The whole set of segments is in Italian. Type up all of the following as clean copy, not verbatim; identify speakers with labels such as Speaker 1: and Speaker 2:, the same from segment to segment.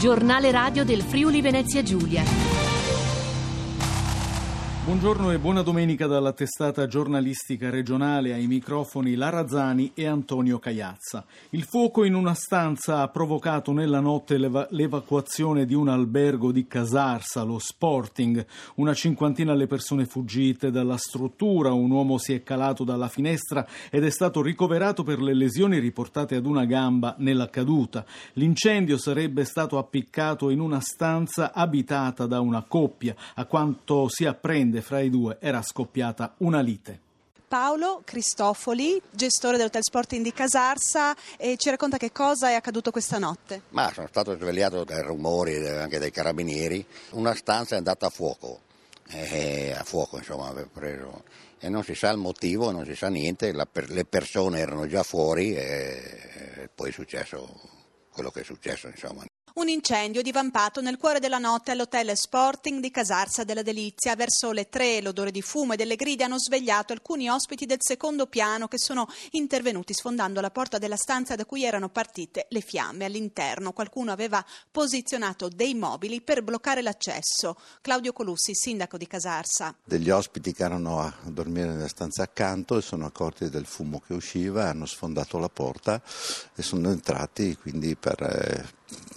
Speaker 1: giornale radio del Friuli Venezia Giulia.
Speaker 2: Buongiorno e buona domenica dalla testata giornalistica regionale. Ai microfoni Lara Zani e Antonio Cagliazza. Il fuoco in una stanza ha provocato nella notte l'evacuazione di un albergo di Casarsa, lo Sporting. Una cinquantina le persone fuggite dalla struttura, un uomo si è calato dalla finestra ed è stato ricoverato per le lesioni riportate ad una gamba nella caduta. L'incendio sarebbe stato appiccato in una stanza abitata da una coppia. A quanto si apprende, fra i due era scoppiata una lite.
Speaker 3: Paolo Cristofoli, gestore dell'Hotel Sporting di Casarsa, ci racconta che cosa è accaduto questa notte.
Speaker 4: Ma sono stato svegliato dai rumori anche dai carabinieri. Una stanza è andata a fuoco insomma, aveva preso, e non si sa il motivo, non si sa niente. Le persone erano già fuori e poi è successo quello che è successo, insomma.
Speaker 3: Un incendio divampato nel cuore della notte all'Hotel Sporting di Casarsa della Delizia. Verso le 3 l'odore di fumo e delle grida hanno svegliato alcuni ospiti del secondo piano che sono intervenuti sfondando la porta della stanza da cui erano partite le fiamme. All'interno qualcuno aveva posizionato dei mobili per bloccare l'accesso. Claudio Colussi, sindaco di Casarsa.
Speaker 5: Degli ospiti che erano a dormire nella stanza accanto e sono accorti del fumo che usciva, hanno sfondato la porta e sono entrati quindi per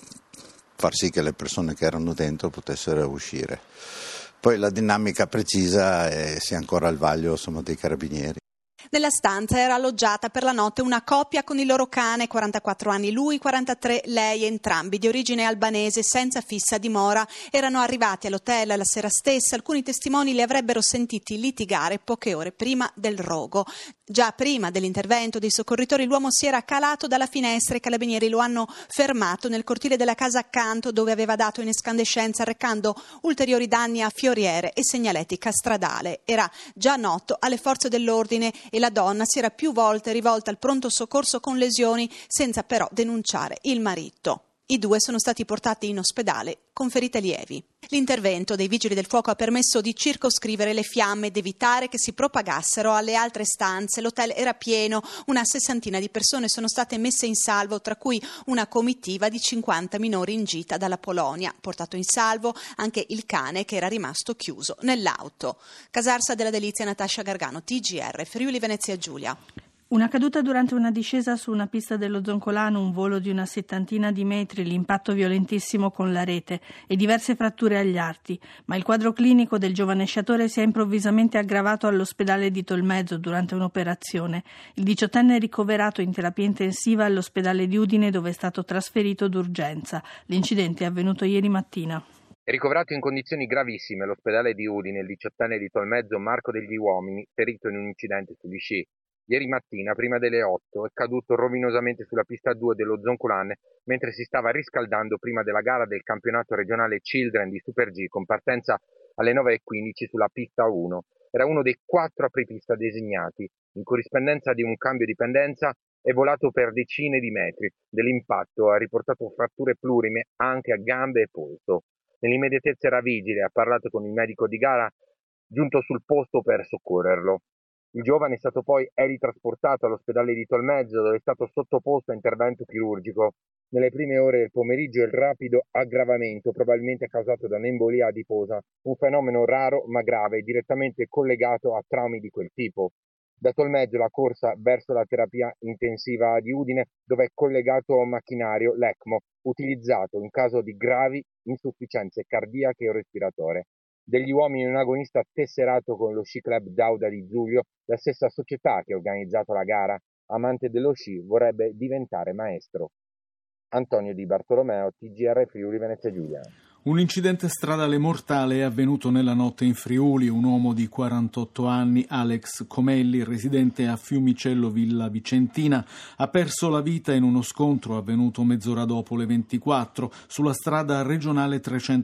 Speaker 5: far sì che le persone che erano dentro potessero uscire. Poi la dinamica precisa sia ancora al vaglio dei carabinieri.
Speaker 3: Nella stanza era alloggiata per la notte una coppia con il loro cane, 44 anni lui, 43 lei, entrambi di origine albanese, senza fissa dimora. Erano arrivati all'hotel la sera stessa. Alcuni testimoni li avrebbero sentiti litigare poche ore prima del rogo. Già prima dell'intervento dei soccorritori l'uomo si era calato dalla finestra e i carabinieri lo hanno fermato nel cortile della casa accanto, dove aveva dato in escandescenza, arrecando ulteriori danni a fioriere e segnaletica stradale. Era già noto alle forze dell'ordine e la donna si era più volte rivolta al pronto soccorso con lesioni, senza però denunciare il marito. I due sono stati portati in ospedale con ferite lievi. L'intervento dei vigili del fuoco ha permesso di circoscrivere le fiamme ed evitare che si propagassero alle altre stanze. L'hotel era pieno, una sessantina di persone sono state messe in salvo, tra cui una comitiva di 50 minori in gita dalla Polonia. Portato in salvo anche il cane che era rimasto chiuso nell'auto. Casarsa della Delizia, Natascia Gargano, TGR, Friuli Venezia Giulia.
Speaker 6: Una caduta durante una discesa su una pista dello Zoncolano, un volo di una settantina di metri, l'impatto violentissimo con la rete e diverse fratture agli arti, ma il quadro clinico del giovane sciatore si è improvvisamente aggravato all'ospedale di Tolmezzo durante un'operazione. Il 18enne è ricoverato in terapia intensiva all'ospedale di Udine, dove è stato trasferito d'urgenza. L'incidente è avvenuto ieri mattina.
Speaker 7: È ricoverato in condizioni gravissime all'ospedale di Udine il 18enne di Tolmezzo Marco degli Uomini, ferito in un incidente sugli sci. Ieri mattina, prima delle 8, è caduto rovinosamente sulla pista 2 dello Zoncolane mentre si stava riscaldando prima della gara del campionato regionale Children di Super G con partenza alle 9:15 sulla pista 1. Era uno dei 4 apripista designati. In corrispondenza di un cambio di pendenza è volato per decine di metri. Dell'impatto ha riportato fratture plurime anche a gambe e polso. Nell'immediatezza era vigile, ha parlato con il medico di gara giunto sul posto per soccorrerlo. Il giovane è stato poi ritrasportato all'ospedale di Tolmezzo, dove è stato sottoposto a intervento chirurgico. Nelle prime ore del pomeriggio il rapido aggravamento, probabilmente causato da un'embolia adiposa, un fenomeno raro ma grave, direttamente collegato a traumi di quel tipo. Da Tolmezzo la corsa verso la terapia intensiva di Udine, dove è collegato un macchinario, l'ECMO, utilizzato in caso di gravi insufficienze cardiache o respiratorie. Degli Uomini un agonista tesserato con lo Sci Club Dauda di Giulio, la stessa società che ha organizzato la gara. Amante dello sci, vorrebbe diventare maestro. Antonio Di Bartolomeo, TGR Friuli Venezia Giulia.
Speaker 2: Un incidente stradale mortale è avvenuto nella notte in Friuli. Un uomo di 48 anni, Alex Comelli, residente a Fiumicello Villa Vicentina, ha perso la vita in uno scontro avvenuto mezz'ora dopo le 24 sulla strada regionale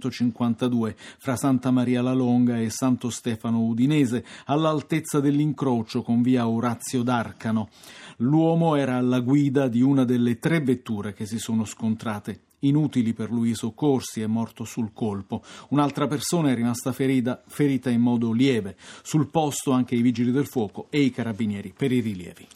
Speaker 2: 352 fra Santa Maria la Longa e Santo Stefano Udinese, all'altezza dell'incrocio con via Orazio d'Arcano. L'uomo era alla guida di una delle 3 vetture che si sono scontrate. Inutili per lui i soccorsi, è morto sul colpo. Un'altra persona è rimasta ferita in modo lieve. Sul posto anche i vigili del fuoco e i carabinieri per i rilievi.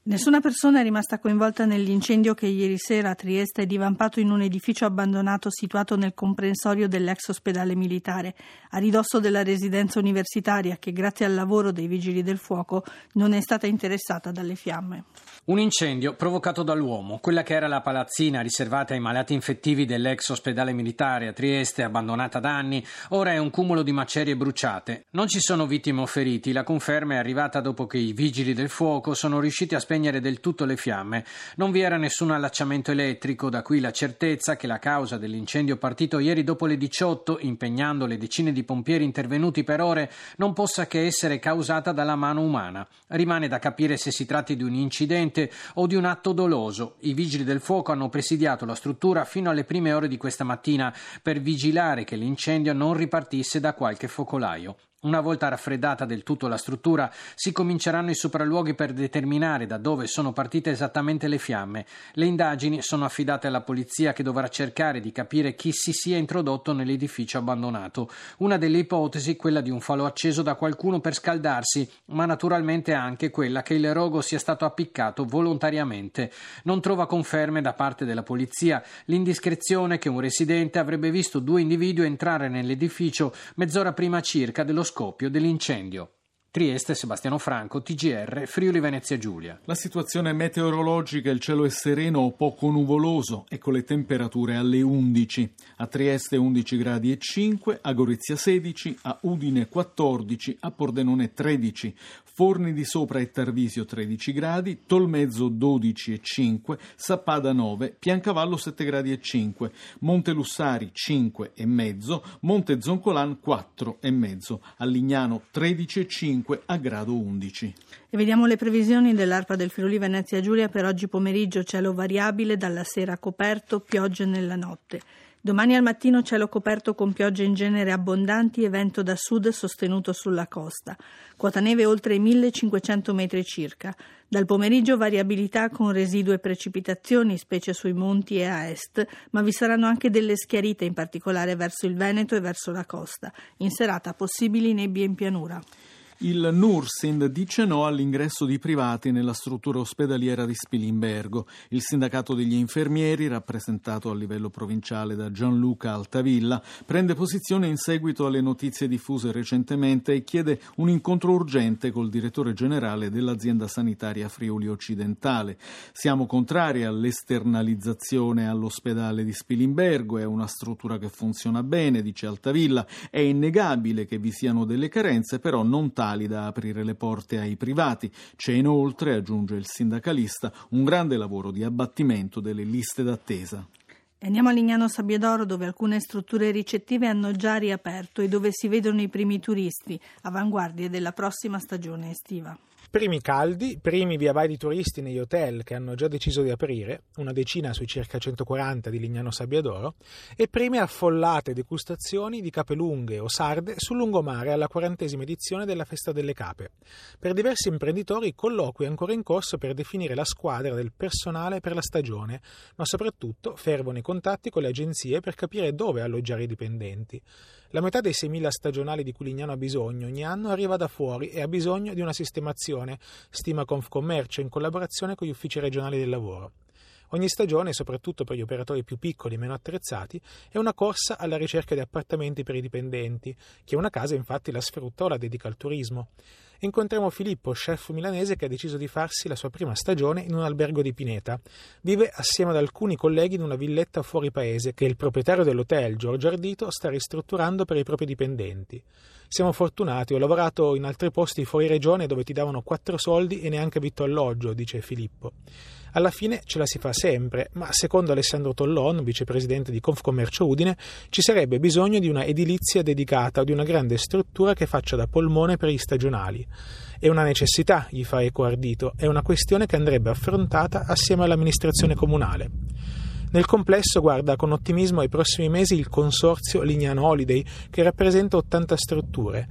Speaker 6: Nessuna persona è rimasta coinvolta nell'incendio che ieri sera a Trieste è divampato in un edificio abbandonato situato nel comprensorio dell'ex ospedale militare, a ridosso della residenza universitaria che, grazie al lavoro dei vigili del fuoco, non è stata interessata dalle fiamme.
Speaker 8: Un incendio provocato dall'uomo. Quella che era la palazzina riservata ai malati infettivi dell'ex ospedale militare a Trieste, abbandonata da anni, ora è un cumulo di macerie bruciate. Non ci sono vittime o feriti. La conferma è arrivata dopo che i vigili del fuoco sono riusciti a spegnere del tutto le fiamme. Non vi era nessun allacciamento elettrico, da qui la certezza che la causa dell'incendio partito ieri dopo le 18, impegnando le decine di pompieri intervenuti per ore, non possa che essere causata dalla mano umana. Rimane da capire se si tratti di un incidente o di un atto doloso. I vigili del fuoco hanno presidiato la struttura fino alle prime ore di questa mattina per vigilare che l'incendio non ripartisse da qualche focolaio. Una volta raffreddata del tutto la struttura, si cominceranno i sopralluoghi per determinare da dove sono partite esattamente le fiamme. Le indagini sono affidate alla polizia, che dovrà cercare di capire chi si sia introdotto nell'edificio abbandonato. Una delle ipotesi, quella di un falò acceso da qualcuno per scaldarsi, ma naturalmente anche quella che il rogo sia stato appiccato volontariamente. Non trova conferme da parte della polizia l'indiscrezione che un residente avrebbe visto 2 individui entrare nell'edificio mezz'ora prima circa dello scoppio dell'incendio. Trieste, Sebastiano Franco, TGR, Friuli Venezia Giulia.
Speaker 2: La situazione meteorologica: il cielo è sereno o poco nuvoloso e con le temperature alle 11. A Trieste 11 gradi e 5, a Gorizia 16, a Udine 14, a Pordenone 13, Forni di Sopra e Tarvisio 13 gradi, Tolmezzo 12 e 5, Sappada 9, Piancavallo 7 gradi e 5, Montelussari 5 e mezzo, Monte Zoncolan 4 e mezzo, a Lignano 13 e 5, a grado 11.
Speaker 6: E vediamo le previsioni dell'ARPA del Friuli Venezia Giulia per oggi pomeriggio: cielo variabile, dalla sera coperto, piogge nella notte. Domani al mattino cielo coperto con piogge in genere abbondanti e vento da sud sostenuto sulla costa. Quota neve oltre i 1500 metri circa. Dal pomeriggio variabilità con residue precipitazioni, specie sui monti e a est, ma vi saranno anche delle schiarite, in particolare verso il Veneto e verso la costa. In serata possibili nebbie in pianura.
Speaker 2: Il Nursind dice no all'ingresso di privati nella struttura ospedaliera di Spilimbergo. Il sindacato degli infermieri, rappresentato a livello provinciale da Gianluca Altavilla, prende posizione in seguito alle notizie diffuse recentemente e chiede un incontro urgente col direttore generale dell'azienda sanitaria Friuli Occidentale. Siamo contrari all'esternalizzazione all'ospedale di Spilimbergo, è una struttura che funziona bene, dice Altavilla. È innegabile che vi siano delle carenze, però non tali da aprire le porte ai privati. C'è inoltre, aggiunge il sindacalista, un grande lavoro di abbattimento delle liste d'attesa.
Speaker 6: Andiamo a Lignano Sabbiadoro, dove alcune strutture ricettive hanno già riaperto e dove si vedono i primi turisti, avanguardie della prossima stagione estiva.
Speaker 9: Primi caldi, primi via vai di turisti negli hotel che hanno già deciso di aprire, una decina sui circa 140 di Lignano Sabbiadoro, e prime affollate degustazioni di capelunghe o sarde sul lungomare alla 40ª edizione della Festa delle Cape. Per diversi imprenditori colloqui ancora in corso per definire la squadra del personale per la stagione, ma soprattutto fervono i contatti con le agenzie per capire dove alloggiare i dipendenti. La metà dei 6.000 stagionali di cui Lignano ha bisogno ogni anno arriva da fuori e ha bisogno di una sistemazione, stima Confcommercio in collaborazione con gli uffici regionali del lavoro. Ogni stagione, soprattutto per gli operatori più piccoli e meno attrezzati, è una corsa alla ricerca di appartamenti per i dipendenti. Chi ha una casa infatti la sfrutta o la dedica al turismo. Incontriamo Filippo, chef milanese che ha deciso di farsi la sua prima stagione in un albergo di Pineta. Vive assieme ad alcuni colleghi in una villetta fuori paese che il proprietario dell'hotel, Giorgio Ardito, sta ristrutturando per i propri dipendenti. Siamo fortunati, ho lavorato in altri posti fuori regione dove ti davano 4 soldi e neanche vitto alloggio, dice Filippo. Alla fine ce la si fa sempre, ma secondo Alessandro Tollon, vicepresidente di Confcommercio Udine, ci sarebbe bisogno di una edilizia dedicata o di una grande struttura che faccia da polmone per gli stagionali. È una necessità, gli fa eco Ardito, è una questione che andrebbe affrontata assieme all'amministrazione comunale. Nel complesso guarda con ottimismo ai prossimi mesi il consorzio Lignano Holiday, che rappresenta 80 strutture.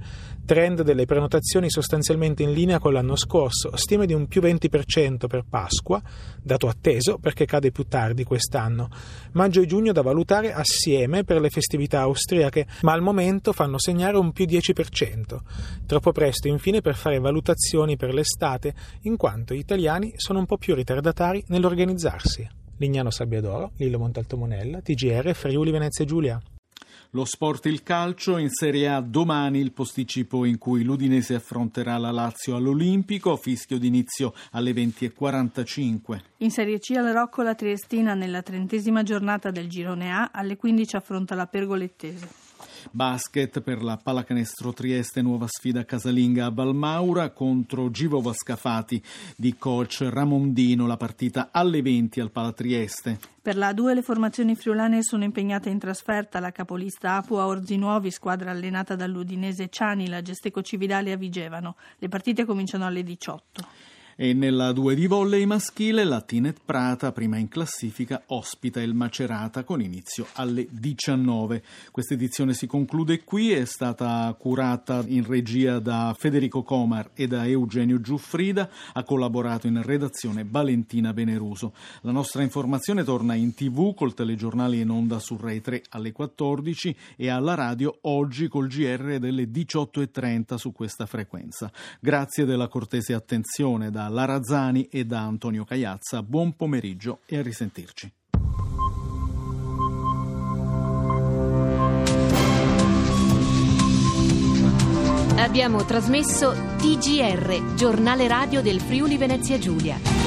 Speaker 9: Trend delle prenotazioni sostanzialmente in linea con l'anno scorso, stime di un più 20% per Pasqua, dato atteso perché cade più tardi quest'anno. Maggio e giugno da valutare assieme per le festività austriache, ma al momento fanno segnare un più 10%. Troppo presto infine per fare valutazioni per l'estate, in quanto gli italiani sono un po' più ritardatari nell'organizzarsi. Lignano Sabbiadoro, Lillo Montalto Monella, TGR, Friuli Venezia Giulia.
Speaker 2: Lo sport, il calcio, in Serie A domani il posticipo in cui l'Udinese affronterà la Lazio all'Olimpico, fischio d'inizio alle 20:45.
Speaker 6: In Serie C al Rocco la Triestina nella 30ª giornata del girone A alle 15 affronta la Pergolettese.
Speaker 2: Basket per la Pallacanestro Trieste, nuova sfida casalinga a Valmaura contro Givova Scafati di coach Ramondino, la partita alle 20 al Pala Trieste.
Speaker 6: Per la A2 le formazioni friulane sono impegnate in trasferta, la capolista Apu a Orzinuovi, squadra allenata dall'Udinese Ciani, la Gesteco Cividale a Vigevano. Le partite cominciano alle 18.
Speaker 2: E nella 2 di volley maschile la Tinet Prata, prima in classifica, ospita il Macerata con inizio alle 19. Questa edizione si conclude qui, è stata curata in regia da Federico Comar e da Eugenio Giuffrida, ha collaborato in redazione Valentina Veneruso. La nostra informazione torna in TV col telegiornale in onda su Rai 3 alle 14 e alla radio oggi col GR delle 18:30 su questa frequenza. Grazie della cortese attenzione da Lara Zani e da Antonio Cagliazza. Buon pomeriggio e a risentirci.
Speaker 1: Abbiamo trasmesso TGR, giornale radio del Friuli Venezia Giulia.